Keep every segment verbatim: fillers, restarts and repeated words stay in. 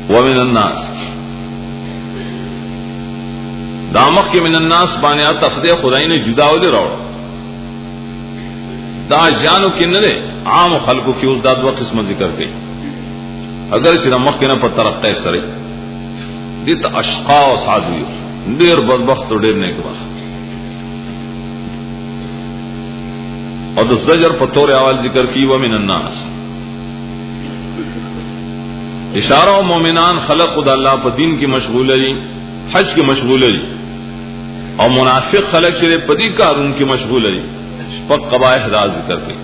ومن الناس دامخ کے من الناس بانے تفدی خدای نے جدا ولې راوړ دا جانو کې نه ده عام خلقو کې اوس دا دوه قسمه ذکر کړي اگر چې مخ کې نه په ترقه سره دي ته اشقا او سعد وي ډېر بدبخت او ډېر نیک بخت اور د زجر په تور اول ذکر کی و من الناس اشارہ و مومنان خلق خدا اللہ په دین کی مشغول دي حج کی مشغول دي اور منافق خلق شری پدی کارون کی مشغول دي پک قبائح دا ذکر کی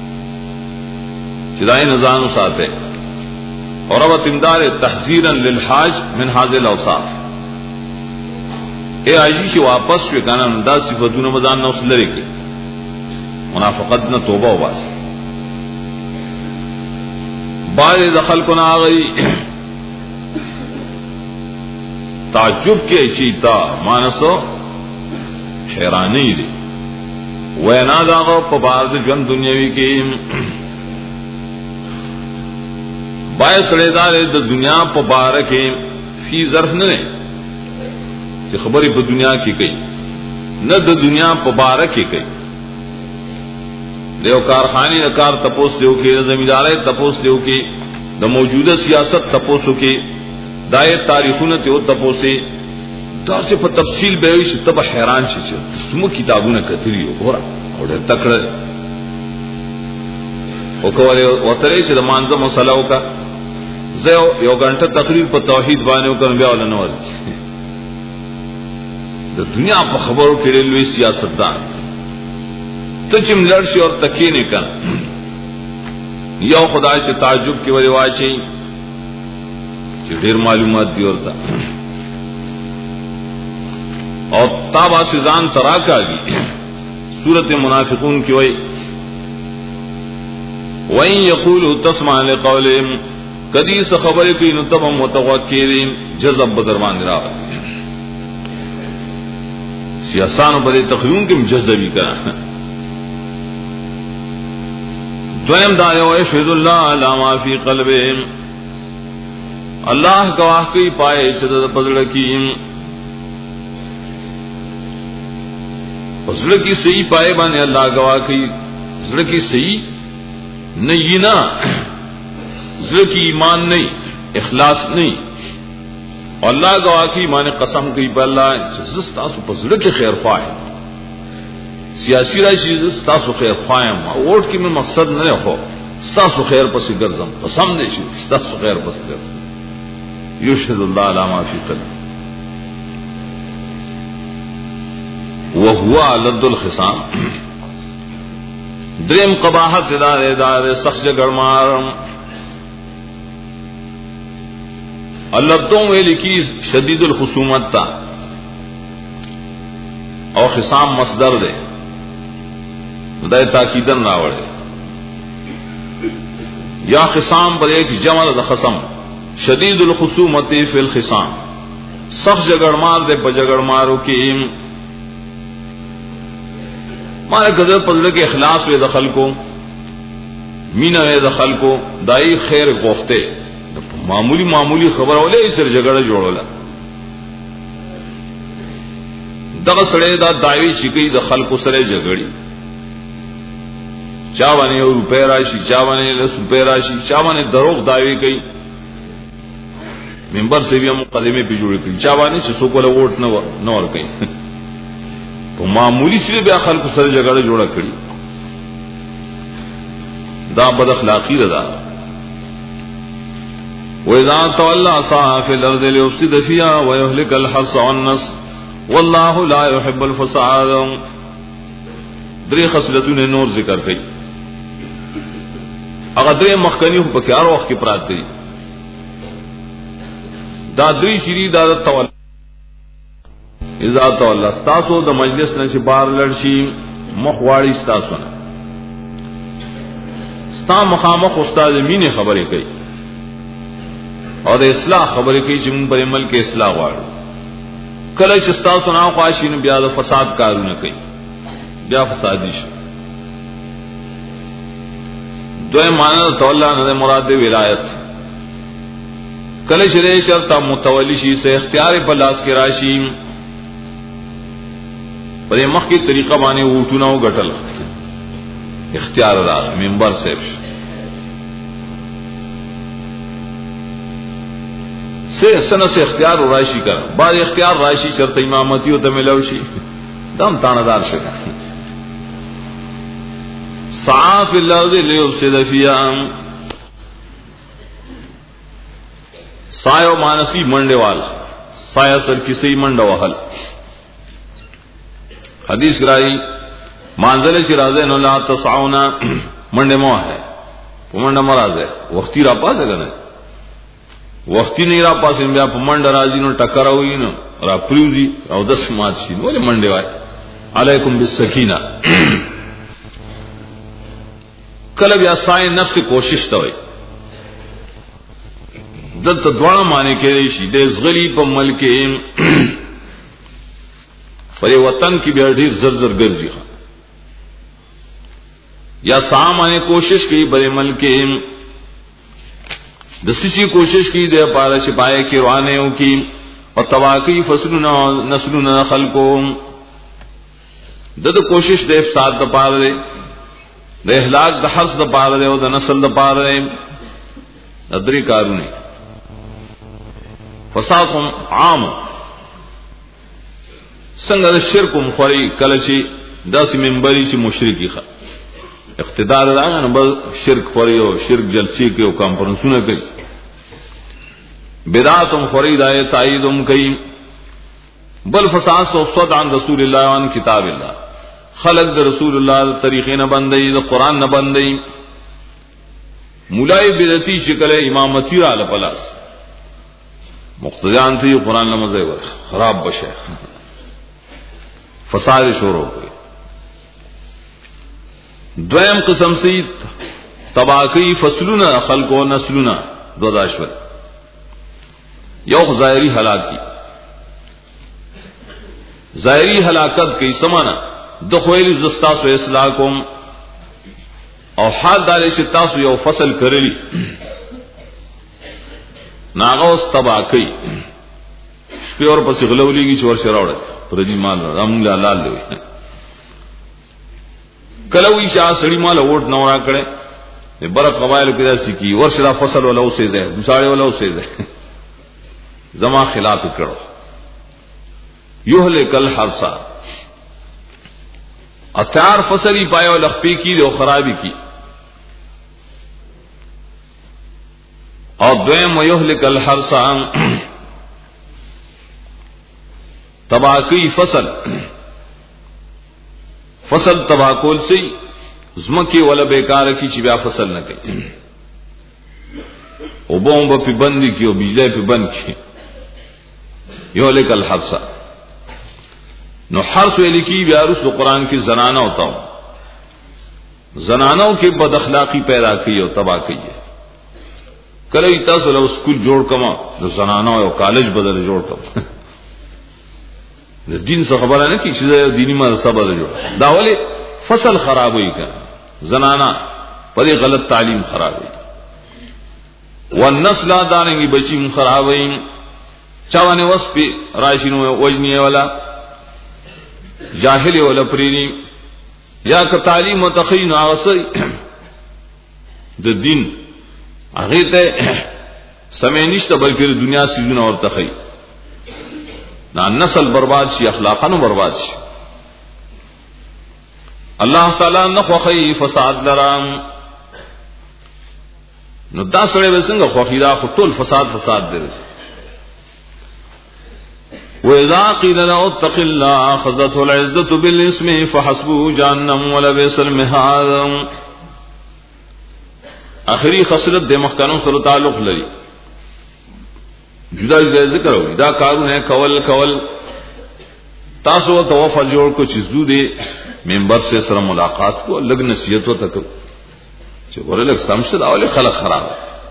چدائے نظام ساتے اور اب امداد تحذیرا للحاج من هذه الاوصاف اے آجی سے واپس شو کانا دا صفتون مزان نو سلری کی منافقت نہ توبہ و باس بعد دخل کو نہ گئی تعجب کے چیتا مانسو حیرانی دی وینا داغو پبارد جن دنیاوی کی باعث سڑیدار دا دنیا پبارک فی ظرف نہ کہ خبری پا دنیا کی کئی نہ دا دنیا پبارک کی کئی دیو کارخانی دا کار تپوس دیو کی دا زمیندارے تپوس دیو کی دا موجودہ سیاست تپوسو کی دائے تاریخون تیو تپوسے دا سے پا تفصیل بیوی تب حیران شی چھ سمو کتابوں نے کتری ہو گورا اور تکڑ وکولے وطرے چھ دا مانزہ مسئلہو کا زیو یو گھنٹہ تقریر پا توحید بانیو کا نبیاء اللہ نوال دا دنیا پا خبرو کڑے لوی سیاست دان تو چم لڑشی اور تکی نہیں کر یو خدا سے تعجب کی وجہ واچی کہ ډیر معلومات دی ورتا اور تابا سزان تراکا گی سورت منافقون کی وئی وَإِن يَقُولُوا تَسْمَعْ لِقَوْلِهِمْ کدی سے خبر کی نتب متوکلین جذب بدرمان را سیاسان بڑے تقریروں کے مجذبی کرا دویم دائے وَيَشْهِدُ اللَّهَ عَلَى مَا فِي قَلْبِهِمْ اللہ گواہ کی پائے شدد پزڑ کی پزڑ کی صحیح پائے بانے اللہ گواہ کی پزڑ کی صحیح نہیں نا ذل کی ایمان نہیں اخلاص نہیں اور اللہ گواہ کی ایمان قسم کی پہ اللہ تاسو پزڑ کے خیر خواہ سیاسی راشی تاسو خیر خواہ ووٹ کی میں مقصد نہ ہو تاسو خیر پسی گرزم قسم نہیں شو تاسو خیر پسی گرزم یشهد اللہ علی ما فی قلب وهو لد الخصام دریم قباحت ادارے ادارے سخت گڑمار اللدوں میں لکھی شدید الخصومت تا اور خصام مصدر دے دائے تاکیدن راوڑے یا خصام پر ایک جمع دا خصم شدید الخصومت فی الخصام سخت جگڑ مار دے پا جگڑ مارو کی مارے قدر پذر کے اخلاص وے دخل کو مینہ وے دخل کو دائی خیر گوفتے معمولی معمولی خبر ہو لے اسر جگڑ جوڑولا دغ سڑے دا دعوی شکی دخل کو سرے جگڑی چاوانے روپے راشی چاوانے لس روپے راشی چاوانے دروغ دعوی کئی ممبر سے بھی ہم مقدمے پہ جوڑے کری چاوانے سے سو کو ووٹ نہ اور کہیں تو معمولی سے بھی خلق سر جگڑ جوڑا کری دا بد اخلاقی رضا وَإِذَا تَوَلَّى سَعَىٰ فِي الْأَرْضِ لِيُفْسِدَ فِيهَا وَيُهْلِكَ الْحَرْثَ وَالنَّسْلَ وَاللَّهُ لَا يُحِبُّ الْفَسَادَ درې خصلتونه نور ذکر کړي هغه درې مخکنی په کارو وخت کې پراته دي دا درې شری دا تول اذا تول استاسو د مجلس نه چې بار لړشي مخواړي استاسو نه ستا مخامخ استاد مینه خبرې کوي اور اصلاح خبرې کوي چې موږ په عمل کې اصلاح غواړو کله چې استاسو نه خواشي نه بیا د فساد کارونه کوي بیا فسادی شو دوی معنی تولا نه مراد ولایت کله چې چرته متولی شي سے اختیار په لاس کې راشي په مخ کی طریقه باندې وټونه وګټل اختیار را منبر سے سے سنه سے اختیار راشي کړه بعد اختیار راشي چرته امامتی او ته ملوشي دم تاندار شي صاف الارض ليفسد فيها سایو مانسی منډه وال سایه سر کسی منډه وهل حدیث رائی مانزل چې راځي نو لا تسعونا منډه مو ہے منډه مراد ہے وختي را پاسه کنه وختي نه را پاسه بیا په منډه راځي نو ټکر وي نو را پریوزي او دس مات شي نو منډه وای علیکم بالسکینه کله بیا سای نفس کوشش ته وي دلته دواړه معنی کېږي شي د زغلی په ملک پر وطن کی بیا ډیر زر زر ګرځي یا سامانه کوشش کی بڑے ملک د سچی کوشش کی د پاره شپای کی روانیوں کی او تواقی فصلنا نسلنا خلقو د کوشش د افساد د پاره د اهلاک د حرس د پاره او د نسل د پاره ادری کارونه فساد عام څنګه شرک مخوري کله چې داسې منبري چې مشرکی ښه اقتدار راغی نو بل شرک خوري او شرک جلسي کوي او کانفرنسونه کوي بدعت مخوري دای تاییدم کوي بل فساد او صد عن رسول الله عن کتاب الله خلق د رسول الله طریقې نه باندې د قران نه باندې مولای بدعتي شکل امامتی علی پلاس مقتدیان ته قران نه مزه ور خراب بشه فساد شروع ہوئی دویم قسم سے تباکی فصلنا خلق و نسلنا دو داشور یو ظاہری ہلاکی ظاہری ہلاکت کی سمانا دخویل زستاس و اصلاحکم او حال دارے شتاس یو فصل کرلی ناغوز تباکی شپی اور پسی غلولی کی چور شراوڑے پردی مال رام لا لال لوي کلوې شاه سړی مال ووټ نو را کړي بر قبایل کې داسې کی ورشرا فصل ولا اوسې ده ګساړې ولا اوسې ده زما خلاف کړو یهلک الحرسا اتار فصلی پایو لخپی کی او خرابی کی او دویم یهلک الحرسا تباکی فصل فصل تباکول سے زمکی ولا بیکار کی چې بیا فصل نه کوي او بوم په بندي کی او بجلی په بند کی یو لیکل حرسا نو حرس ویل کی بیا رسول قرآن کی زنانہ ہوتا ہوں زنانوں کے بد اخلاقی پیدا کی او تباہ کی کله تاسو له سکول جوړ کما د زنانو او کالج بدل جوړ کما د دین څخه خبره نه کی چې دینی مدرسه بدل جوړ دا ولی فصل خراب وي کا زنانا پر غلط تعلیم خراب وي والنسل دارنګي بچی خراب وي چاونه وسپ راشینو وجنی ولا جاهل ولا پرینی یا که تعلیم متخین اوسری د دین هغه ته سمې نشته بلکې دنیا سيزونه اور تخی نا نسل برباد شي اخلاقانو برباد شي الله تعالی نه خوخی فساد لرام نو دا سره وسنګ خوخی دا ټول فساد فساد دی وَإِذَا قِيلَ لَهُ اتَّقِ اللَّهَ أَخَذَتْهُ الْعِزَّةُ بِالْإِثْمِ فَحَسْبُهُ جَهَنَّمُ وَلَبِئْسَ الْمِهَادُ آخری خصلت د مخکنو سره تعلق لري جدا جدا ذکر وي دا کارونه کول کول تاسو توفل جوړ کو چې زو دې منبر سے سره ملاقات کو لګ نصیحت و تک چې ورلک سمشد اوله خلق خراب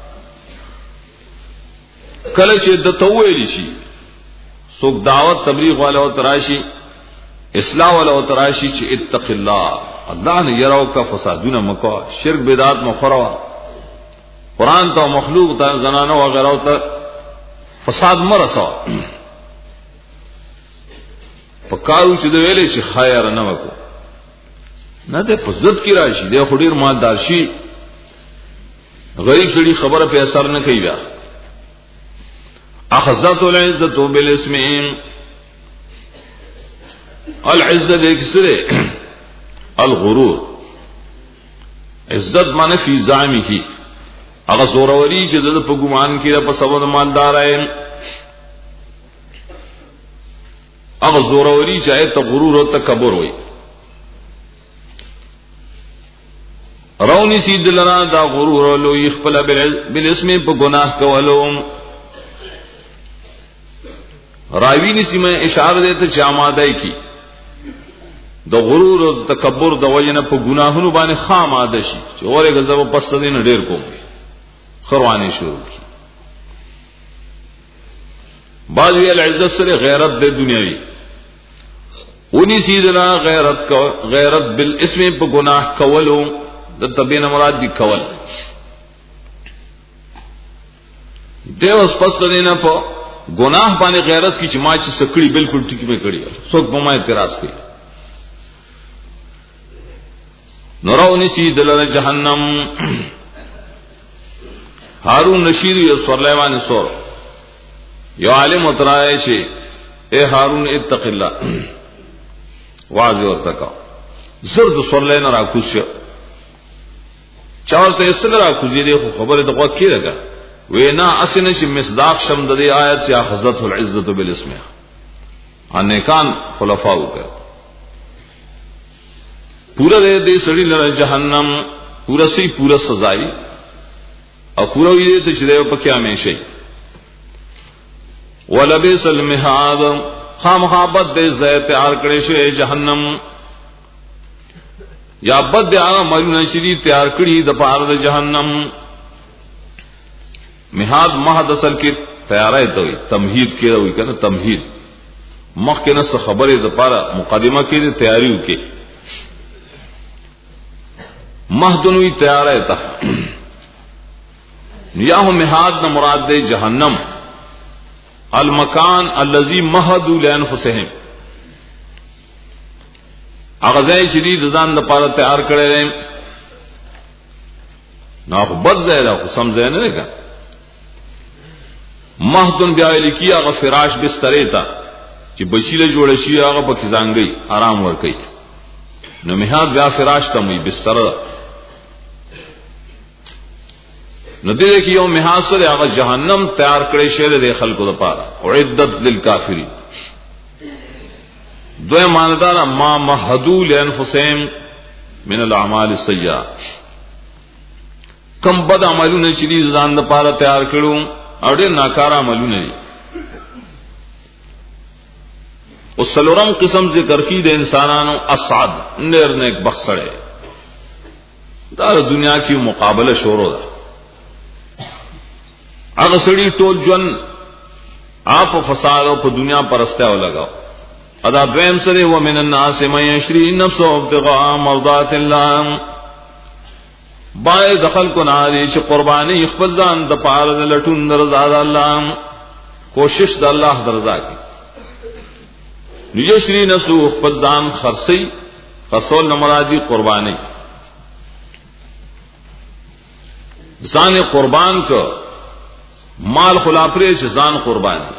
کله چې د توویل شي سوک دعوت تبلیغ والا او تراشی اصلاح والا او تراشی چې اتق الله الله نه يرو کا فسادونه مکو شرک بدعت مخروا قران ته مخلوق ته زنانه او غیره ته فساد مرسا پکارو چې د ویلې چې خیر نه وکړو نه ده په ضد کې راشي د خډیر مالدار شي غریب سړي خبره په اثر نه کوي بیا اخذت العزت بالاسم العزت اکسره الغرور عزت معنی فی زعمه هغه زوروري چې د په ګمان کې په سبب مالدار ایم هغه زوروري چې ایت غرور او تکبر وي رونی سیدلنا دا غرور لو يخبل بالاسم په گناہ کولو راوی نسی میں اشاره دیتا چه آمادائی کی دا غرور و تکبر دا وجن پا گناہنو بانے خام آده شی چه اوره گذب پس دین دیر کوم خروانی شروع کی بعضوی العزت سر غیرت دے دنیاوی اونی سیدنا غیرت غیرت بالاسم پا گناہ کولو دا تبین مراد دی کول دیو اس پس دین پا گناہ بانے غیرت کی چما چ سکڑی بالکل ٹھیک میں کڑی سوک بما اعتراض کی نورونی سی دلل جہنم ہارون رشید یہ سورلیوان سور یو عالم اترائے چھ اے ہارون اتق اللہ واضح ورتکا زرد سورلین راکوش چاولتا اسل راکوزی دے خبر دقوا کی رگا وینا اسنه چې مصداق شم د دې آیت چې اخذت العزت بالاسم انکان خلفاء وکړه پورا دې دې سړی لره جهنم پورا سي پورا سزای او پورا دې ته چې په کې همیشه ولبئس المهاد خامخابت دې زه تیار کړې شوی جهنم یا بد عملونه شری تیار کړی د پاره د جهنم مہاد مہد اصل کی تیاری تو تمہید کی ہوئی کہ نا تمہید مخ کے نس خبر دپارا مقدمہ کی تیاری کی مہدن ہوئی تیاری تھا یا ہو مہاد نہ مراد دے جہنم المکان الذی مہدوا لانفسهم اغزای شدید زان دپارا تیار کرے رہے نہ بد زیرہ سمجھے نہ لگا مہدن بیا لکی هغه فراش بسترې تا چې بچیله جوړ شي هغه په ځانګي آرام ور کوي نو مهاد بیا فراش ته مې بستر نو دې کې یو مهاد سره هغه جهنم تیار کړی شه د خلکو لپاره اعدت للکافرین دوی ماندار ما مهدو لانفسهم من الاعمال السیئه کم بد عملونه چې دې ځان لپاره تیار کړو اور ډېر ناکاره عملونه دي او سلورم قسم ذکر کی د انسانانو اسعد نیر نیک بخسړې دا دنیا کی مقابله شروع ده هغه سړي ټول جن آپ فساد او په دنیا پرسته او لگاو ادا دویم سره و من الناس من یشری نفسه ابتغاء مرضات الله بای دخل کو ناری چې قربانی خپل ځان د پاره د لټون رضا د الله کوشش د الله د رضا کی یشری نفسه خپل ځان خرڅي خرڅول مرادی قربانی ځان قربان کو مال خلا پرې چې ځان قربانی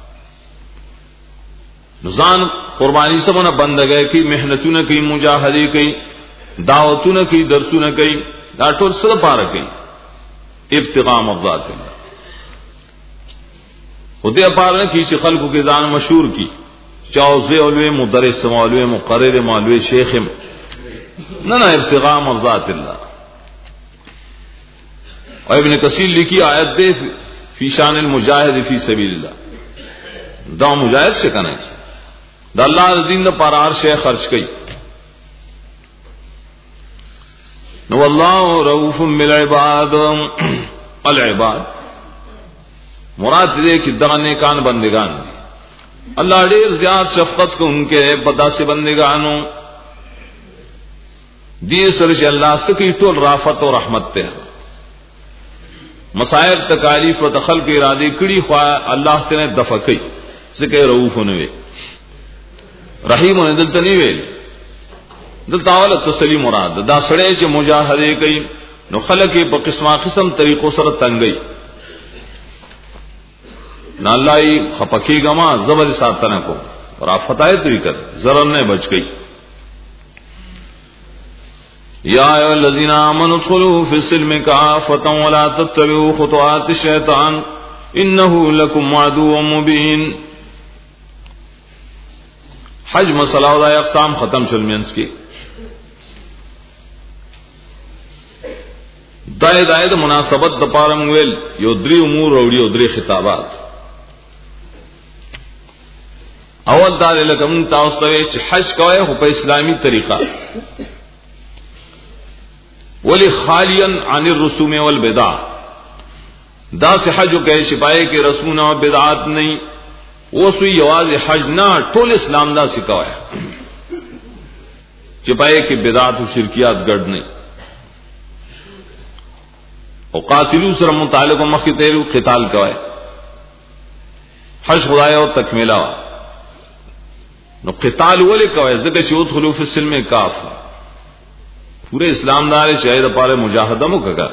ځان قربانی سمونه بندګۍ کی محنتونه کی مجاهدی کی دعوتونه کی درسونه کی دا ټول سره پاره کوي ابتغاء مرضات الله خدای پاره کی چې خلکو کې ځان مشهور کی چاوزه اولوی مدرس مولوی مقرر مولوی شیخ نه نه ابتغاء مرضات الله او ابن کثیر لکھی آیت دے فی شان المجاہد فی سبیل اللہ دا مجاہد سے کنا دا اللہ دین دا پارار شیخ خرچ کئی نو اللہ رؤوف بالعباد العباد مراد دے کہ دغه نیکان بندگان دی اللہ ډیر زیات شفقت کو ان کے بدا سے بندگانوں دی سره چې الله سکی ټول رافت او رحمت ته مسائل تکالیف و خلق ارادے کړي خو الله تعالی دفع کوي ځکه رؤوف نه وي رحیم نه دلته نه ویل دلته اول تسلی مراد دا سړی چې مجاهده کوي نو خلق په قسمه قسم طریقو سره تنګي نه الله یې خپکی غما زبر ساتنه کو اور فتای طریقہ ضرر نه بچ گئی یا ایھا الذین آمنوا ادخلوا فی السلم کافۃ ولا تتبعوا خطوات الشیطان انه لکم عدو مبین. حج مسئلہ او اقسام ختم شول مینس کی دای دای د مناسبت د پاره ویل یو درې امور وروړي او درې خطابات. اول دا لکم تاسو ته چې حج کوي خو په اسلامي طریقه ولی خالیا عن الرسوم والبدع دا سے حج کوي چې پای کې رسوم او بدعات نه اوسوي یوازې حج نه ټول اسلام دا سکوي چې پای کې بدعات او شرکیات ګډ نه او قاتلو سره متعلق مخکې تیرو قتال کوي حج خدای او تکمیلا نو قتال ولې کوي ځکه چې ادخلوا فی السلم کافہ پورے اسلام دار شاید پاره مجاهده مو کړه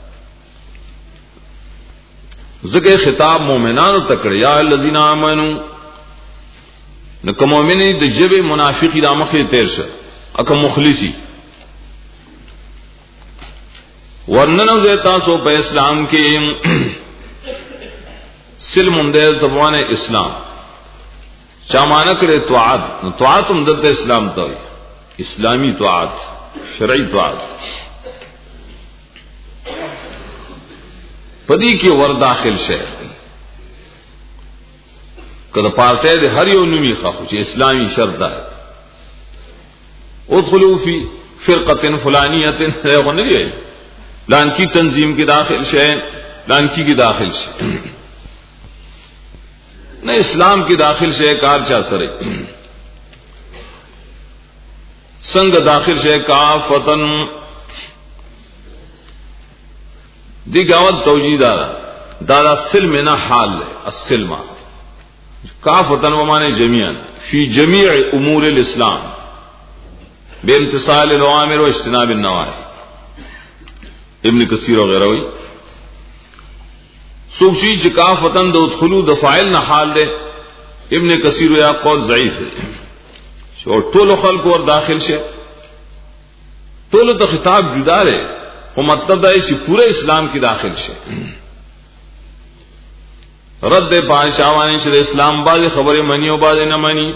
ځکه خطاب مؤمنانو تکړه یا الذین آمنو نو کوم مؤمنی د جبه منافقی د مخې تیر شه اکه مخلصی ورننو زه تاسو په اسلام کې سلم دې تبوانه اسلام چامانه کړه طاعت نو طاعت هم د اسلام ته اسلامی طاعت شرعی طاعت پدې کې ور داخل شه کله پارته د هر یو نومي خو چې اسلامی شرط ده ادخلوا فی فرقه فلانیه غنری لان کی تنظیم کې داخل شه لان کی کې داخل شه نه اسلام کې داخل شه کار چا سره څنګه داخل شه کافتن دی گاوت توجیدہ دادا سلم نہ حال ہے السلمہ کافتن ومانے جميعا فی جمیع امور الاسلام بے امتصال الاوامر و اجتناب النواہی. ابن کثیر وغیرہ ہوئی سوچی چې کافتن د ادخلوا د فاعل نه حال ده. ابن کثیر یا قول ضعیف ہے اور ټول خلق ور داخل شه ټول ته خطاب جدا ده او مطلب دا چې پورے اسلام کې داخل شه. رد پاشاوانی شه اسلام باندې خبره منی او باندې نه منی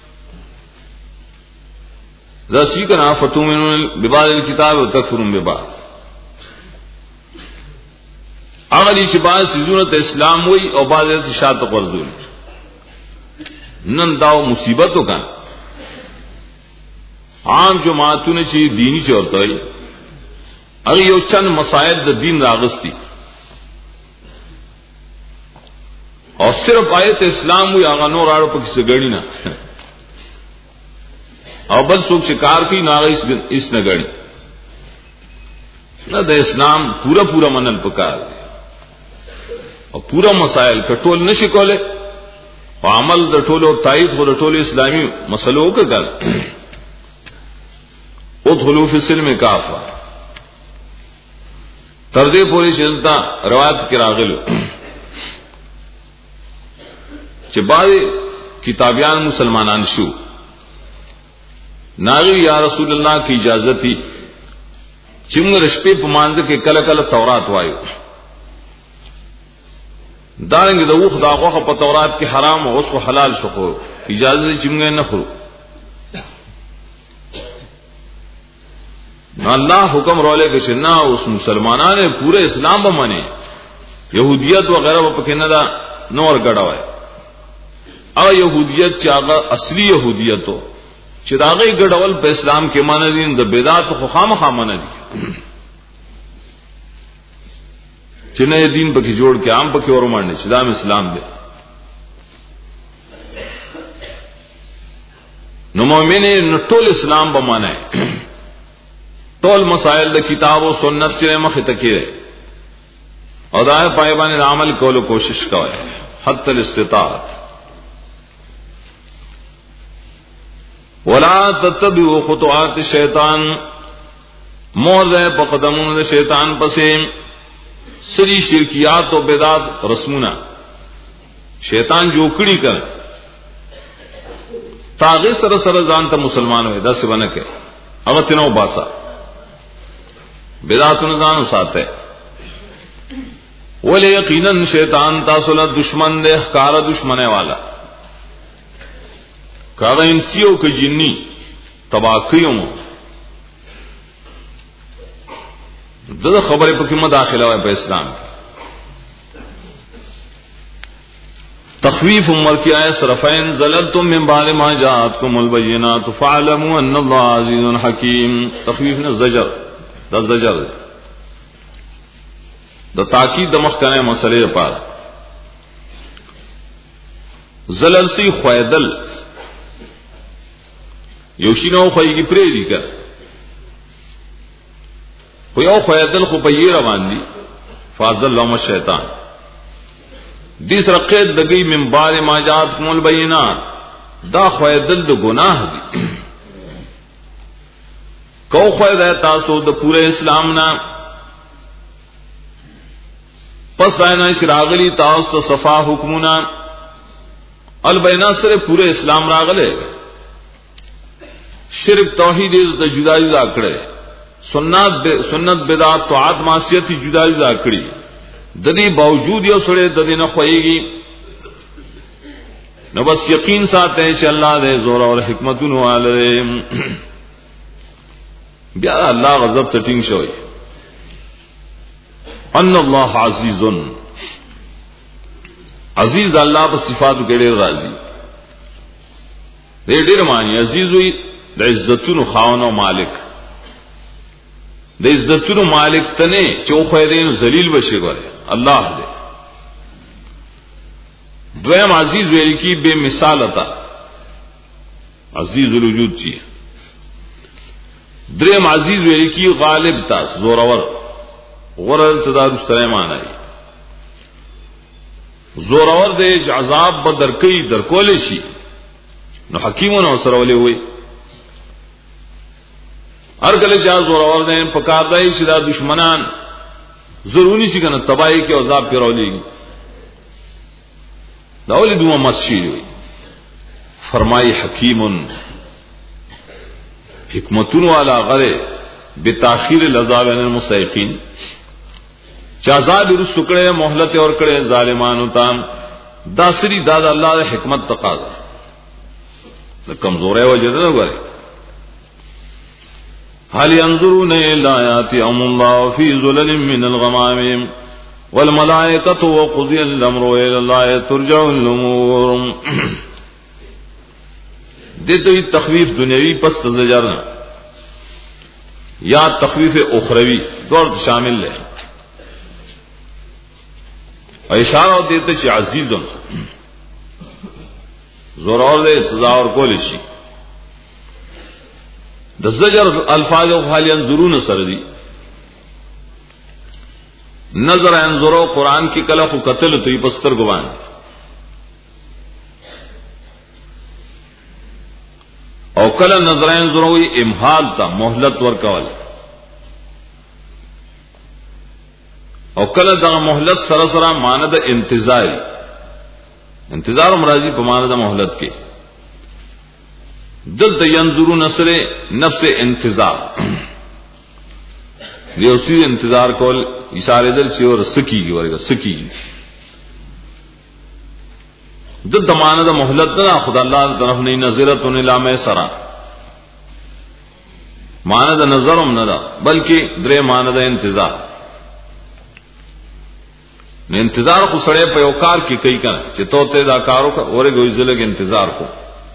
ذسی کنا فتومن ببعض الكتاب وتکفرون ببعض اغلی چې بعض سيزونه ته اسلام وای او بعض ته شاته قرضول نن داو مصیبت وکړه عام جماعتونه چې دینی چورته وي هغه یو چند مسائل د دین راغستي او صرف آیت اسلام وی هغه نور اړه پکې سګړی نه او بل څوک چې کار کوي نه هغه اس نه غړي نه د اسلام پورا پورا منل پکار او پورا مسائل کټول نشي کوله او عمل د ټولو تایید خو د ټولو اسلامي مسلو وکړل. ادخلوا فی السلم کافہ تر دې پوری شلتا روایت کې راغلو چې بعض کتابیان مسلمانان شو ناغي یا رسول الله کی اجازه تھی چې موږ رشپې په مانځ کې کله کله تورات وایو دانګ د وخت داغه په تورات کې حرام او اوس کو حلال شو خو اجازه چې موږ نه خورو نو الله حکم رولے کہ شنا اس مسلمانان نے پورے اسلام په معنی يهوديت وغیرہ په کې نه دا نور غړاوي او يهوديت چې هغه اصلي يهوديت او چې داغه غړول په اسلام کې معنی دي د بدعت خو خامخا معنی دي چې نه دین په کې جوړ کې عام په کې اور معنی اسلام اسلام دی نو مؤمن ټول اسلام په معنی ټول مسائل د کتاب او سنت سره مخ ته کېږي اور دائے پائبان عمل کولو کوشش کوئے حتی الاستطاعت. ولا تتبعوا خطوات الشیطان موضع پقدمون شیطان پسے سری شرکیات و بدعات رسمونا شیطان جو کڑی کر تاغی سر سر زانتا مسلمان ہوئے دس بنکے اغتنو باسا بدعاتن زانو ساتے ولی یقیناً شیطان تاسولا دشمن دے کارا دشمنے والا کارا انسیوں کے جنی تباکیوں دد خبر پہ کیوں داخلہ ہوئے پہ اسلام کی تخویف عمر کی آئے صرفین زللتم من بعد ما جاءتکم البینات فاعلموا ان اللہ عزیز حکیم. تخویف نے زجر دا زجر دا تاکید دمخ کرنے مسئلے پار زلل سی خویدل یوشینو خوی کی پریری کر خویو خویدل خو پی روان دی فازل لهم الشیطان دیس رقید دگئی من بار ما جاءتکم البینات دا خویدل دا گناہ دی کو خوید ہے تاسو دا پورے اسلامنا پس آئینا شراغلی تاسو صفا حکمنا البینات سر پورے اسلام راغلے شرک توحید دا جدا جدا کڑے سنت سنت بدعت طاعت معصیت جدا جدا کڑی ددی باوجود یو سڑے ددی نہ خوئے گی نو بس یقین ساتھ ہے کہ اللہ دے زور اور حکمت والے بیا اللہ غضب تٹنگ شوئی ان اللہ عزیز عزیز اللہ پر صفات کے ډیر راضی دے ډیر معنی عزیز ہوئی د عزتونو خاون او مالک د عزتونو مالک تنے چوخے دین ذلیل بشي گره اللہ دے دویم عزیز ویل کی بے مثالتا عزیز الوجود چی دریم عزیز ویل کی غالب تا زورور غرل تدار سلیمان آئی زورور دے عذاب بدر کئی در کولے شی نو حکیمون او سرولی ہوئی ہر گلے چاہ زورور دے پکار دائی شدہ دشمنان ضروری سی کنا تباہی کے عذاب پہ رولی گی داولی دوما مسجد ہوئی فرمائی حکیم حکمتن والا غرے بتاخیر العذاب عن المستحقین چازاب رس ٹکڑے محلت اور کڑے ظالمان تام داسری داد اللہ دے حکمت تقاضا کمزور ہے وجہ نہ غرے هل ينظرون إلى آيات أم الله في ظلل من الغمام والملائكة وقضي الأمر وإلى الله ترجع الأمور. دیتو یہ تخویف دنیاوی پس تزجرنا یا تخویف اخروی دور شامل ہے اشارہ دیتے چھ عزیزم زور اور دے سزا اور کولشی د زجر الفاظ او حال ينظرون سردی نظر انظرو قرآن کی کلف و قتل تو یہ پستر گوان او کل نظر انظرو امحال تا محلت ورکول او کل دا محلت سرسرا ماند انتظاری انتظار امراضی پا ماند محلت کے دل تینظرو نصر نفس انتظار یہ اسی انتظار کول اشارے دل سے اور سکی گی ورگا سکی گی دل تماند محلت نہ خدا اللہ طرف نہیں نظرت الا میسرا ماند نظرم نہ بلکہ درے ماند انتظار نے انتظار کو سڑے پیوکار کی کئی کا چتوتے دا کارو کا اور گوئی ضلع کے انتظار کو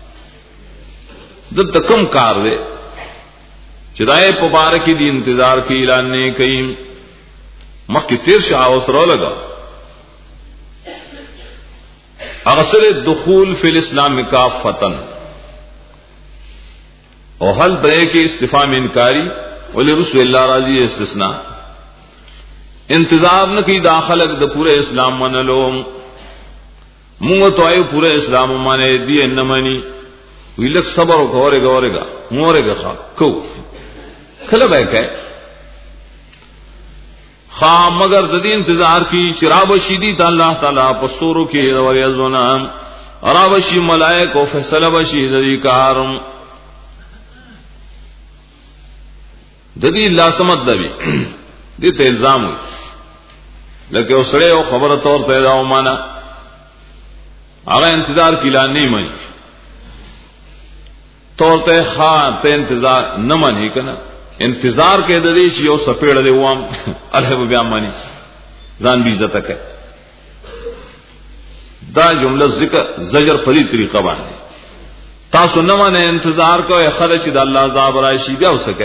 دل تکم کار دے چدائے پبارکی دی انتظار کی اعلان نے کئی مخ کی تیر شاہ اسرو لگا اغسل دخول فی الاسلام کا فتن اور حل برے کے استفام انکاری ولی رسول اللہ راضی استثناء انتظار نہ کی داخلك د پورے اسلام منلو مونږ ته ایو پورے اسلام باندې دی نه مانی ویلک صبر وکوره غورګه مورګه خا کو کله به کې خا مگر د دې انتظار کی چراب شیدی ته الله تعالی پستورو کې وريزونه رابشی ملائک او فیصله بشی د دې کارم د دې الله سمد دی دې ته الزام وي لکه اوسړه او خبره تور پیدا و معنا هغه انتظار کیلا نه مانی تور ته خان ته انتظار نه مانی کنه انتظار کې د دې چې یو سپېړ دی وام الہ بیا مانی ځان بي عزت کوي دا جمله ذکر زجر پری طریقه باندې تاسو نه مانه انتظار کوئ خلک د الله عذاب راشي بیا وسکه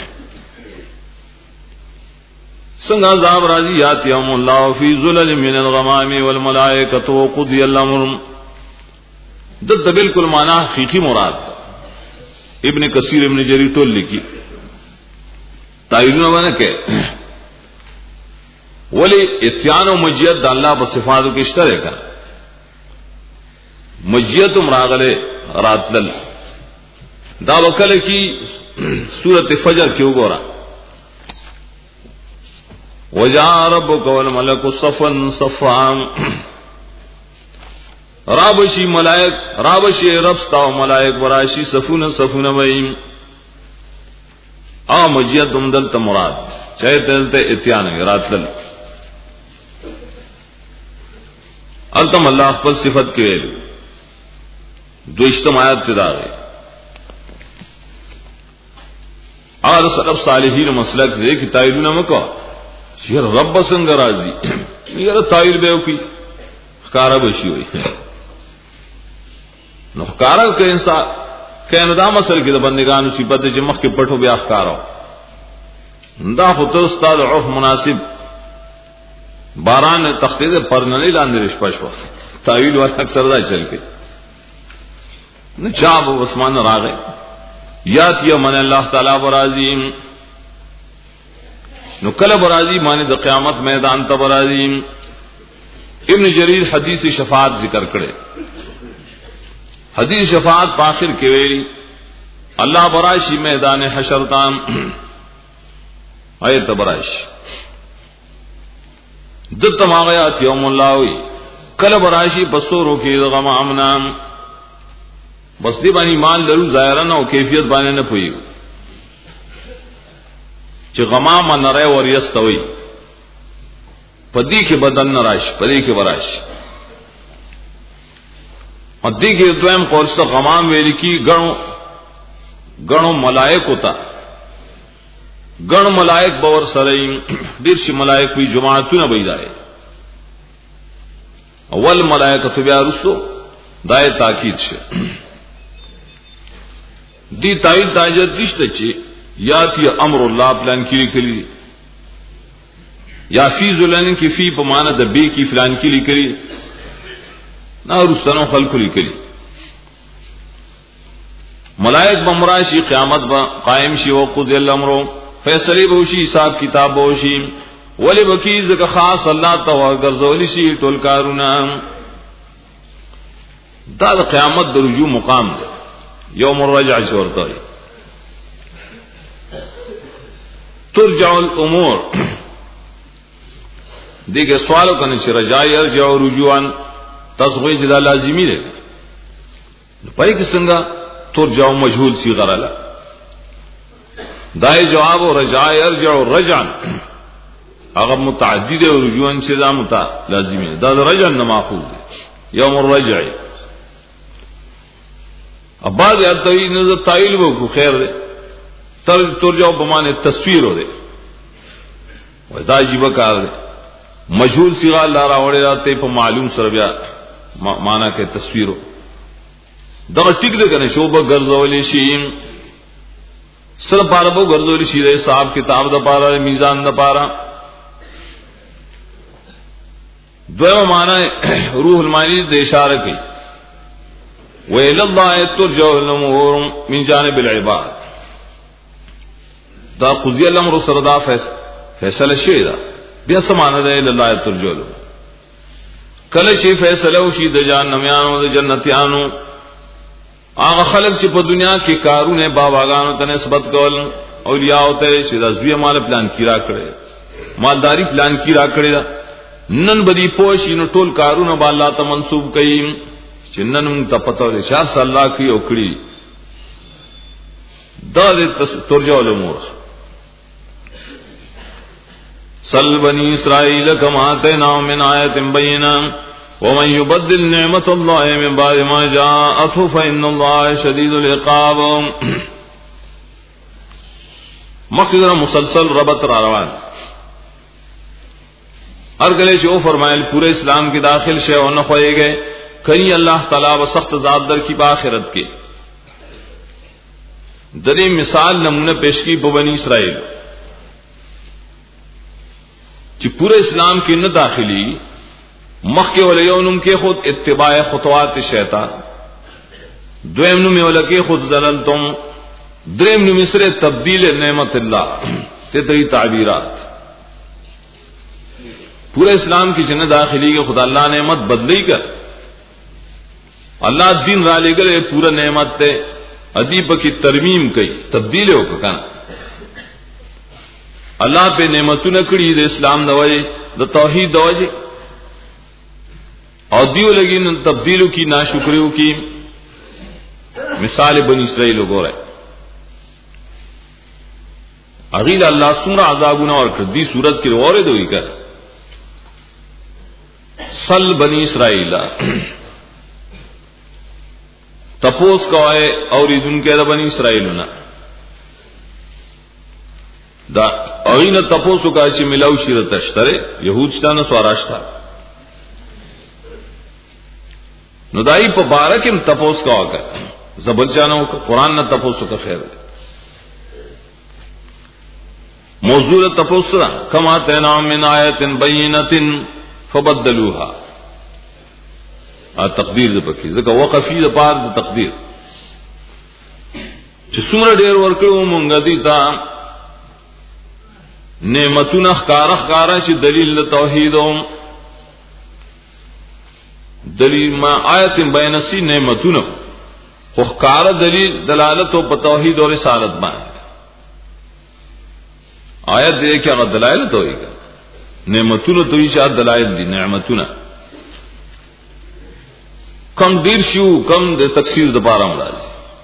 څنګه عذاب راځي یات یوم الله فی ظلل من الغمام والملائکه وقضی الامر دته بالکل معنا حقیقی مراد ابن کثیر ابن جریر ټول لیکي تایلونه ونه کې ولی اتیان او مجیت د الله په صفاتو کې اشتراک کړه مجیت مراغله راتل دا وکړه کی سورۃ فجر کې وګورئ وجاء ربك والملك صفا صفا رابشی ملائک رابشی ربستا و ملائک وراشی صفون صفون ویم آ مجیت امدلت مراد چاہے دلتے اتیان راتل التم اللہ خپل صفت کے دوشتم آیات تدارے آل سلف صالحین مسلک دے کہ تائلون مکو شیر رب څنګه راضي یره تایل به وکي ښکارا بشي وي نو ښکارا کې انسان کینو دا مسل کې د بندگانو صفات چې مخ کې پټو بیا ښکارا دا خو ته استاد عرف مناسب باران تخفیض پر نه لاندې رښپښو تایل ور اکثر دا چل کې نه چاب عثمان راغې یات یو من الله تعالی برازي نو کله برازی معنی د قیامت میدان ته برازی ابن جریر حدیث شفاعت ذکر کړي حدیث شفاعت په اخر کې ویلي الله براشی میدان حشر تام ایت براشی د تماغیات یوم الله وی کله براشی بسورو کې غم امنا بس دی باندې مال لرو ظاهرا او کیفیت باندې نه پوي چې غمام نره وریستوي پدې کې بدن نراش پدې کې وراش پدې کې دویم قول څخه غمام ویل کی غنو غنو ملائک ہوتا غنو ملائک باور سره ډیر شي ملائک وی جماعتونه بيدای اول ملائکه بیا رسو دای تاکید شه دی تایید تاجت دشته چې یاتی امر الله پلان کلی کلی یا فی ذلن کی فی بمانه د بی کی فلان کلی کلی نا رسنو خلق کلی ملائک بمراشی قیامت با قائم شی او قضی الامر فیصله بوشی حساب کتاب بوشی ولی بکی زکه خاص الله تعالی ګرځول شي ټول کارونه دا د قیامت د رجوع مقام دی یوم الرجع شورته ترجع الامور دیگه سوالو کنه چې رجاء يرجع رجوعا تصغیج دا لازمی دی پای کې څنګه ترجع مجهول سی غراله دای جواب او رجاء يرجع رجعا هغه متعدد او رجوعا چې دا متا لازمی دی دا رجعا نه ماخوذ دی یوم الرجع اباد التوی نظر تایل وو خیر دی تر ترجو بمانه تصویر ہو دے ودا عجیب کار دے مجهول صيغه الله راوړی راته په معلوم سره بیا معنا کې تصویر دا ټیک دې کنه شوبه ګرځولې شي سره بار به ګرځولې شي د حساب کتاب د پاره میزان د پاره دویمه معنا روح المانی د اشاره کوي وإلى الله ترجع الأمور من جانب العباد دا قضیه الامر سره دا فیصله شوی دا بیا سمانه ده الله ترجو کله چې فیصله وشي د جهنميانو د جنتیانو هغه خلک چې په دنیا کې کارونه باباګانو ته نسبت کول اولیاء ته چې د زوی مال پلان کیرا کړي مالداری پلان کیرا کړي نن بدی پوښی نو ټول کارونه به الله ته منسوب کړي چې نن موږ ته پته ولې شاه الله کی او کړی دا د ترجو الامور سل بني اسرائيل كما آتيناهم من آية بينة ومن يبدل نعمة الله من بعد ما جاءته فإن الله شديد العقاب. مقصد مسلسل ربط را روان ارگلے جو فرمائے پورے اسلام کی داخل شے اور نہ خوئے گئے کہیں اللہ تعالی و سخت عذاب در کی باخرت کے دری مثال نمونہ پیش کی بنی اسرائیل کہ پورے اسلام کی نہ داخلی مخ کے ولیون کے خود اتباع خطوات شیطان دویم نمی ولکی خود زللتم دریم نمی سر تبدیل نعمت اللہ تیتری تعبیرات پورے اسلام کی جنت داخلی کے خدا اللہ نعمت بدلی کر اللہ دین را لے گئے پورا نعمت تے ادیب کی ترمیم کی تبدیل ہو کنا اللہ پہ نعمتوں نے کڑی دے اسلام دوجے دا توحید دوجے اور دیو لگی تبدیلوں کی ناشکریوں کی مثال بنی اسرائیل ہو رہے اغیل اللہ سمرا عذابنا اور کر دی صورت کی روارد ہوئی کر سل بنی اسرائیل تپوس کا ہے اور ان کے بنی اسرائیل ہونا دا اغین تپوسو کا چی ملاو شیرت اشترے یہود شتا نا سواراشتا نو دائی پا بارکم تپوس کا ہوگا زبل چانا ہوگا قرآن نا تپوسو کا خیر ہے موضوع تپوس را کما تینا من آیت بینت فبدلوها تقدیر دا پکی ذکا وقفی دا پار دا تقدیر چی سمر دیر ورکڑو منگا دیتا نعمتون اخکار اخکارا چی دلیل توحیدوں دلیل ما آیت بینسی نعمتون اخکار دلیل دلالت و توحید اور رسالت بان آیت دے کیا دلائل تو ہی گا نعمتون تو ہی شاید دلائل دی نعمتون کم دیر شو کم دے تکسیر دپارا مراج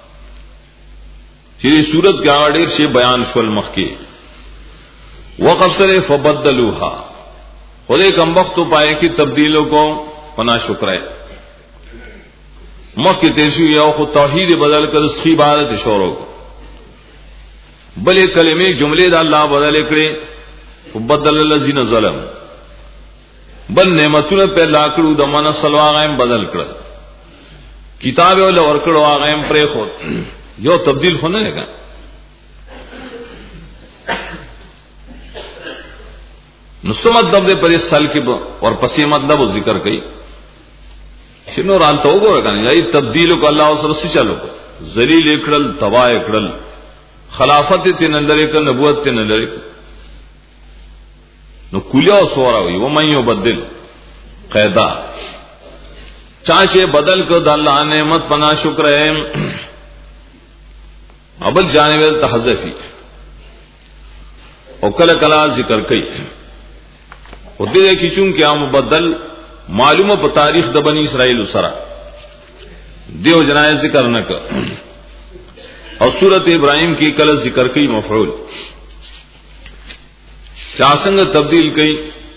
چیزی صورت کیا دیر شی بیان شول مخی وقف سرے فبدلوها خود ایک ہم وقت تو پائے کہ تبدیلوں کو پناہ شکر ہے مخ کی تیشو یا خود توحید بدل کر اس کی عبادت شوروں کو بلے کلمے جملے دا اللہ بدل کرے بدل الذین ظلم بل نعمتوں پہ لاکڑو دمن سلواغیم بدل کر کتاب ولا ورکڑو آغیم پرے خود یو تبدیل ہونے لگا نسو مطلب دے پر اس سال کے اور پسی مطلب ذکر کئی شنو رال تو گو رکھا نہیں تبدیل کو اللہ اس رسی چلو ذلیل اکڑل تباہ اکڑل خلافت تین اندر کر نبوت تین اندر کر نو کلیا سورا ہوئی وہ میں بدل قیدا چانچے بدل کر اللہ نعمت پنا شکر ہے ابل جانب تحذفی اور کل کلا ذکر کئی خودی کی چونکہ ہم بدل معلوم پر تاریخ د بنی اسرائیل سرا دیو جنائے ذکر نہ کر اور سورت ابراہیم کی کل ذکر کی مفعول چاسنگ تبدیل کئی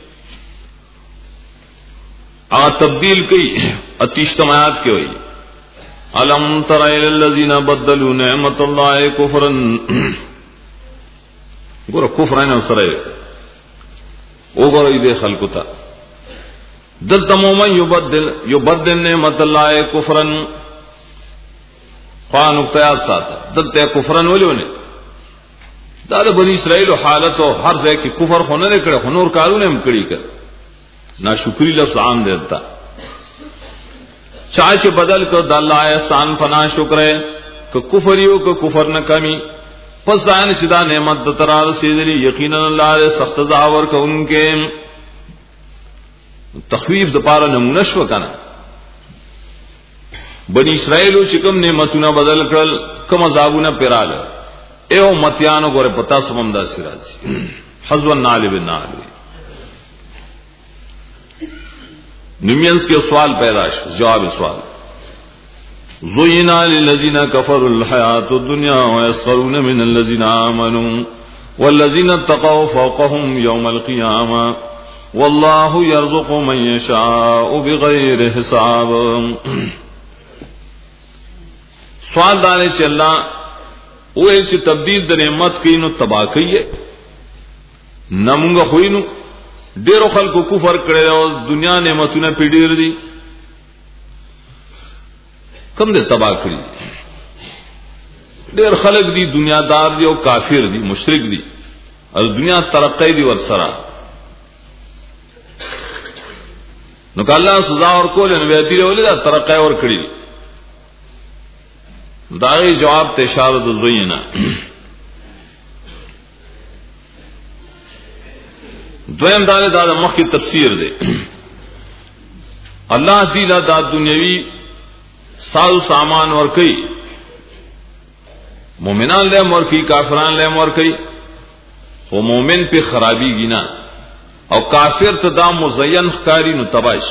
آ تبدیل کئی اتیشتمایات کے ہوئی علم تر الی الذین بدلوا نعمت اللہ کفرا گورا کفر ہے سرے او گورا دے خلق تا دل تموما یبدل یبدل نعمت اللہ کفرا قرآن اختیار ساتا دل تے کفرا ولیونے دادا بنی اسرائیل و حالت و ہر سے کہ کفر ہونے نے کڑے ہنور کاروں نے ہم کڑی کر نہ شکری لفظ عام دیتا چاچے بدل کر داللہ احسان فنا شکر ہے کہ کفریو کہ کفر نہ کمی پس دائن شدہ نعمت دترار سیدلی یقینا اللہ سخت زاور کہ ان کے تخویف د پاره نمونه شو کنه. بنی اسرائیل چې کوم نعمتونه بدل کړل، کوم عذابونه پیراله، اے امتیانو ګوره پتا سممدا سراج حزو النال بالنال. نمینس کے سوال پیدا شو، جواب سوال زینا للذین کفروا الحیات الدنیا ویسخرون من الذین آمنوا والذین اتقوا فوقهم یوم القیامہ واللہ یرزق من یشاء بغیر حساب. سوال دارے چې الله وې چې تبدیل د نعمت کینو تباہ کیه نمونږ خوینو ډیرو خلکو کفر کړي او دنیا نعمتونه پیډیر دي کم دې تباہ کړی. ډیر خلک دي دنیا دار دي او کافر دي مشرک دي او دنیا ترقی دي ورسره. نو کله سزا ور کول نو به دې ولې ترقی ور کړی. داغی جواب ته اشاره د زوینا. دویم دار دا مخ کی تفسیر دے. اللہ دیلا دا دنیاوی ساز سامان ورکی، مومنان لے ورکی، کافران لے ورکی، وہ مومن پہ خرابی گینا او کافر تدا مزین خکاری نو تباش.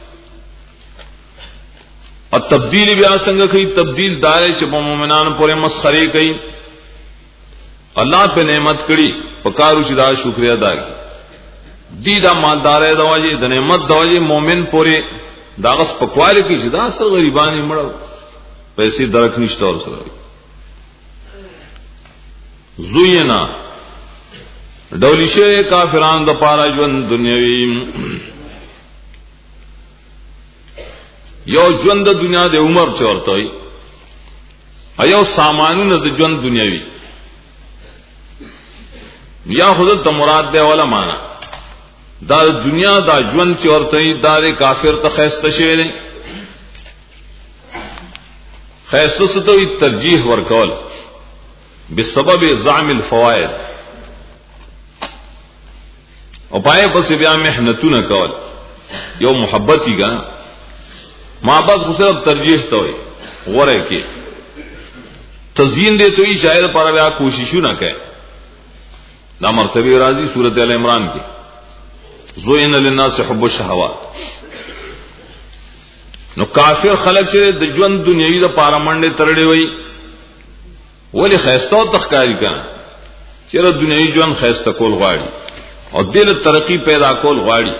اور تبدیل بیا سنگ کئی تبدیل دارے چھ مومنان پورے مسخرے کئی. اللہ پہ نعمت کڑی پکارو چھ دا شکریہ ادا کی دی دا مالدار دواجی د نعمت دواجی مومن پورے داغس پکوالے کی چھ دا اصل غریبانی مڑو پیسے درک نشتا اور سر زوینا ڈولی شے کافران دا پارا جون دنیاوی یو ژوند د دنیا د عمر چورته وي ایو سامانونه د ژوند دنیاوی یا خود ته مراد ده ولا معنا دا دنیا دا ژوند چورته وي دا کافر ته خیسته شي نه خیسته ستوي ترجیح ورکول بسبب زعم الفوائد او پای پس بیا محنتونه کول یو محبتي ګا ما بس صرف ترجیح تو غورے کی تزیین دے تو ہی شاید پر بیا کوششوں نہ کہ نا مرتبہ راضی سورۃ ال عمران کی زوین للناس حب الشهوات. نو کافر خلق چې د ژوند دنیوي د پاره منډه ترړې وي ولی خیستو تخکاری کنه چې د دنیوي ژوند خیسته کول غواړي او دل ترقی پیدا کول غواړي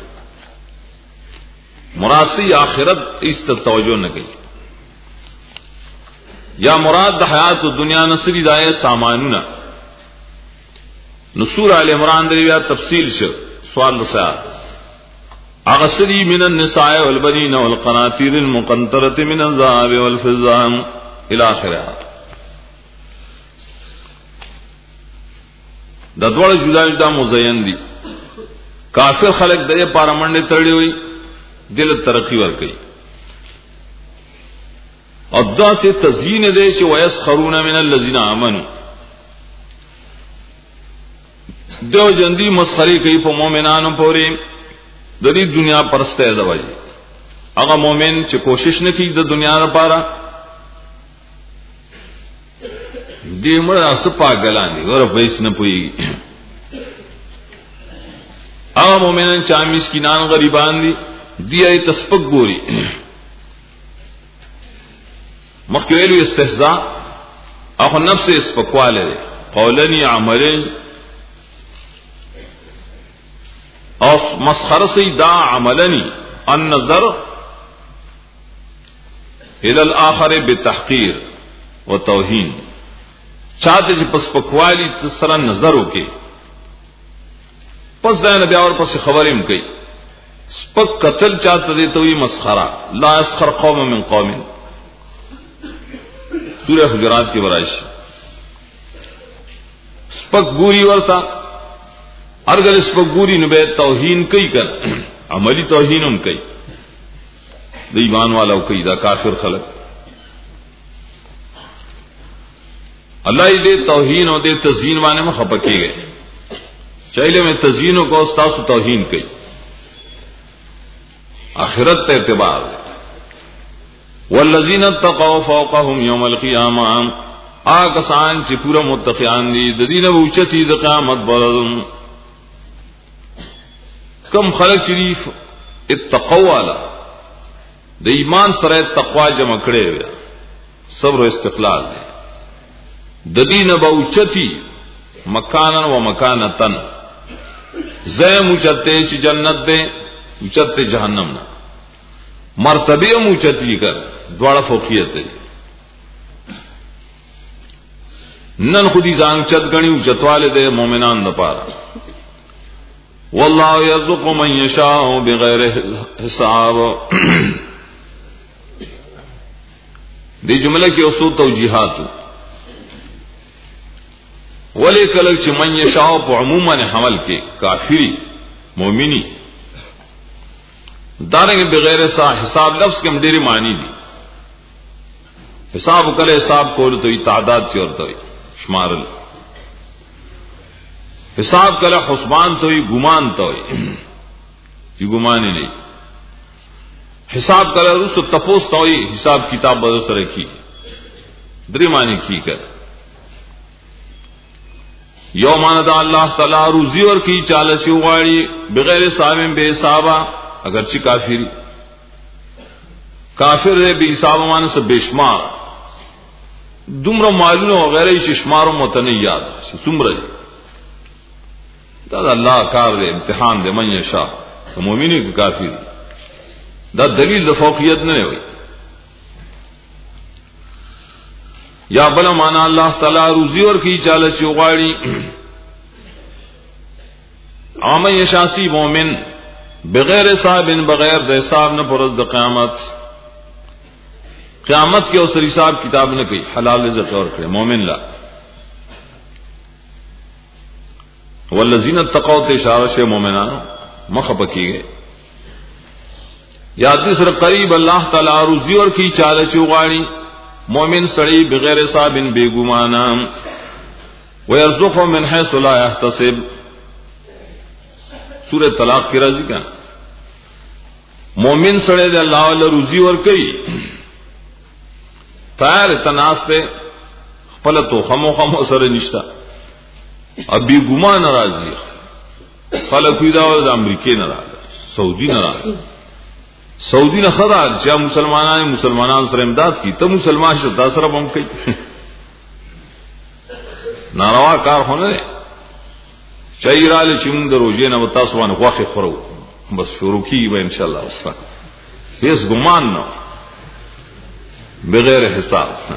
مراسی آخرت اس تک توجہ نہ کی. یا مراد د حیات دنیا نصری دای سامانونا نصور ال عمران دی یا تفصیل شو سوال رسا اغسری من النساء والبنین والقناطیر المقنطرة من الذهب والفضة الى اخره. د دوړ جدا جدا مزین دي کافر خلق دغه پارمنډ تړي وي دل ترقی ور گئی ادا سے تزیین دے چې ويسخرون من الذين امنوا دو جندی مسخری کوي په مؤمنانو پورې د دې دنیا پرسته دی. هغه مؤمن چې کوشش نه کوي د دنیا لپاره دې مړ اس پاګلان دي ور پیس نه پوي. هغه مؤمنان چې مسکینان غریبان دي دی ای تسپک ګوري مخکېلو استهزاء اخو نفس اسپکواله قولنی عملن او مسخره سی دا عملنی النظر الى الاخر بالتحقير وتوهين چاته چې پسپکوالی تسره نظر وکي پس دا نبی اور پس خبریم کوي سپک قتل چاہتے دیتے ہوئی مسخرہ لا اسخر قوم من قوم سورہ حجرات کی برائش. سپک گوری ورتا ارگل سپک گوری نبے توہین کئی کر عملی توہین ان کئی دا ایمان والا کئی دا کافر خلق اللہ دے توہین و دے تزیین وانے میں خپکی گئے چاہیے میں تزیینوں کو استاس توہین کئی आखिरत ته اعتبار والذین اتقوا فوقهم یوم القیامه آګه سان چې پورا متقیان دي د دې نه اوچتي د قیامت برم کم خلق شریف اتقوا والا د ایمان سره تقوا جمع کړي وي صبر او استقلال دي د دې نه اوچتي مکانن و مکانتن زم اوچته چې جنت ده اوچته جهنم نه مرتبه اوچتی کر دواړه فوقیت دي نن خودي ځان چت غني اوچتواله ده مؤمنان لپاره والله يرزق من يشاء بغیر حساب دې جمله کې اوسو توجیهات ولی کله چې من یشاء په عموما حمل کې کافری مؤمنی دارنګ بغیر حساب لفظ کې ډېری معنی دي حساب کله حساب کول ته تعداد چې ورته شمارل حساب کله حسبان ته ګمان ته چې ګمان نه حساب کله رسو تپوس ته حساب کتاب به سره کی درې معنی کی کړ یومان دا اللہ تعالی روزی اور کی چالسی وغاڑی بغیر صاحب بے حسابا اگرچہ کافری کافر ہے بے حساب مان سے بشمار دمر معلوم وغیرہ ششمار و متنیات سمر دا اللہ کار دے امتحان دے من یشاء مومنی کی کافر دا دلیل دا فوقیت نہیں ہوئی یا بلا مانا اللہ تعالی روزی اور کی چالش اغاڑی عام یشاسی مومن بغیر صاحب بغیر دے حساب نہ پرز د قیامت قیامت کے اس حساب کتاب نے کہی حلال رزق اور کرے مومن لا والذین اتقوا اشارہ سے مومنان مخبکی گئے یا دوسر قریب اللہ تعالی روزی اور کی چالش اغاڑی مومن سڑی بغیر صاحب بے گمانا ويرزق من حيث لا يحتسب سورہ طلاق کی راضی کا مومن سڑے دے اللہ والا روزی اور کئی تیار تناس سے خپلتو خمو خمو سر نشتا اب بے گمان راضی خلق دا امریکی ناراض سعودی ناراض سعودی نے خدا چاہ مسلمان مسلمان سر امداد کی تو مسلمان شدہ سر بم کئی ناروا کار ہونے چاہیے رال چمن دروجے نہ بتا سوان واقع خرو بس شروع کی وہ انشاءاللہ اس وقت اس گمان نہ بغیر حساب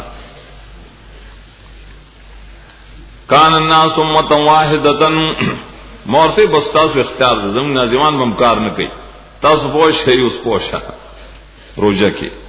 کان الناس امه واحده مورته بستا سو اختیار زم نازمان بمکار نہ کئی تاسو پوش ہے اس پوشا روزہ کی